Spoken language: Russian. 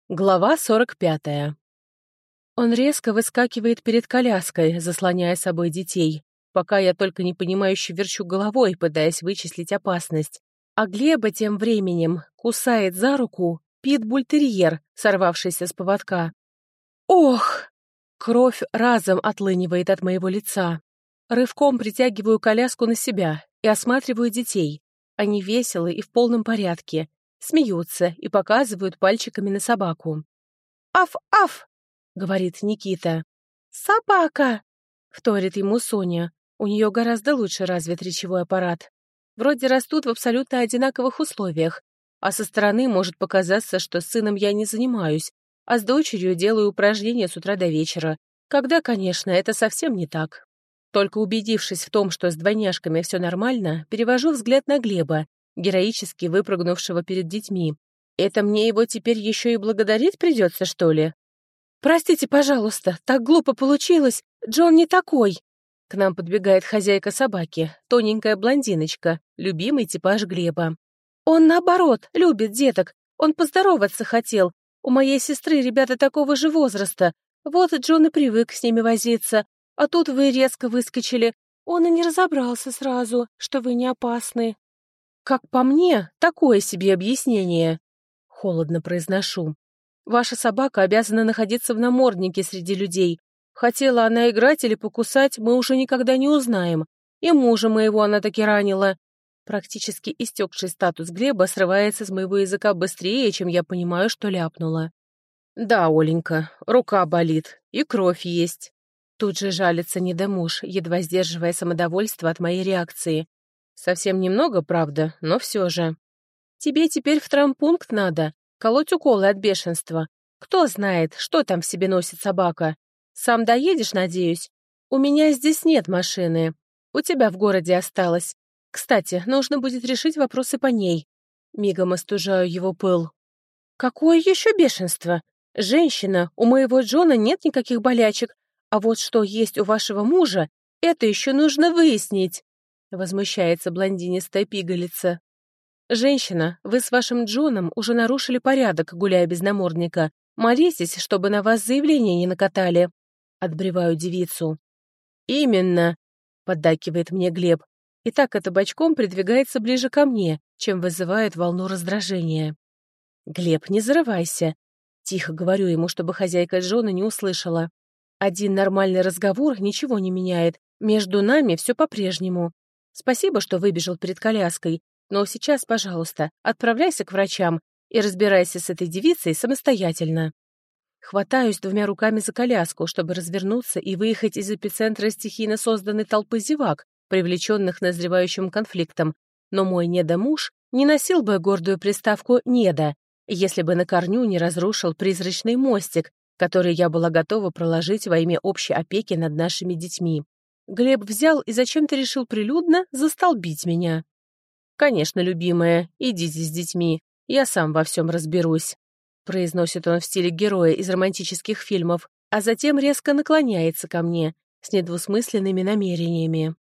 Глава 45. Он резко выскакивает перед коляской, заслоняя собой детей, пока я только непонимающе верчу головой, пытаясь вычислить опасность. А Глеба тем временем кусает за руку питбуль-терьер, сорвавшийся с поводка. Ох! Кровь разом отлынивает от моего лица. Рывком притягиваю коляску на себя и осматриваю детей. Они веселы и в полном порядке. Смеются и показывают пальчиками на собаку. «Аф-аф!» — говорит Никита. «Собака!» — вторит ему Соня. У нее гораздо лучше развит речевой аппарат. Вроде растут в абсолютно одинаковых условиях, а со стороны может показаться, что с сыном я не занимаюсь, а с дочерью делаю упражнения с утра до вечера, когда, конечно, это совсем не так. Только убедившись в том, что с двойняшками все нормально, перевожу взгляд на Глеба, героически выпрыгнувшего перед детьми. Это мне его теперь еще и благодарить придется, что ли? «Простите, пожалуйста, так глупо получилось. Джон не такой!» К нам подбегает хозяйка собаки, тоненькая блондиночка, любимый типаж Глеба. «Он, наоборот, любит деток. Он поздороваться хотел. У моей сестры ребята такого же возраста. Вот Джон и привык с ними возиться. А тут вы резко выскочили. Он и не разобрался сразу, что вы не опасны». «Как по мне, такое себе объяснение», — холодно произношу. «Ваша собака обязана находиться в наморднике среди людей. Хотела она играть или покусать, мы уже никогда не узнаем. И мужа моего она таки ранила». Практически истекший статус Глеба срывается с моего языка быстрее, чем я понимаю, что ляпнула. «Да, Оленька, рука болит, и кровь есть». Тут же жалится недомуж, едва сдерживая самодовольство от моей реакции. Совсем немного, правда, но все же. Тебе теперь в травмпункт надо, колоть уколы от бешенства. Кто знает, что там в себе носит собака. Сам доедешь, надеюсь? У меня здесь нет машины. У тебя в городе осталось. Кстати, нужно будет решить вопросы по ней. Мигом остужаю его пыл. Какое еще бешенство? Женщина, у моего Джона нет никаких болячек, а вот что есть у вашего мужа, это еще нужно выяснить. Возмущается блондинистая пигалица. «Женщина, вы с вашим Джоном уже нарушили порядок, гуляя без намордника. Молитесь, чтобы на вас заявление не накатали». Отбреваю девицу. «Именно», — поддакивает мне Глеб, и так это бочком придвигается ближе ко мне, чем вызывает волну раздражения. «Глеб, не зарывайся», — тихо говорю ему, чтобы хозяйка Джона не услышала. «Один нормальный разговор ничего не меняет. Между нами все по-прежнему. Спасибо, что выбежал перед коляской, но сейчас, пожалуйста, отправляйся к врачам и разбирайся с этой девицей самостоятельно». Хватаюсь двумя руками за коляску, чтобы развернуться и выехать из эпицентра стихийно созданной толпы зевак, привлеченных назревающим конфликтом, но мой недомуж не носил бы гордую приставку «неда», если бы на корню не разрушил призрачный мостик, который я была готова проложить во имя общей опеки над нашими детьми. Глеб взял и зачем-то решил прилюдно застолбить меня. «Конечно, любимая, идите с детьми, я сам во всем разберусь», произносит он в стиле героя из романтических фильмов, а затем резко наклоняется ко мне с недвусмысленными намерениями.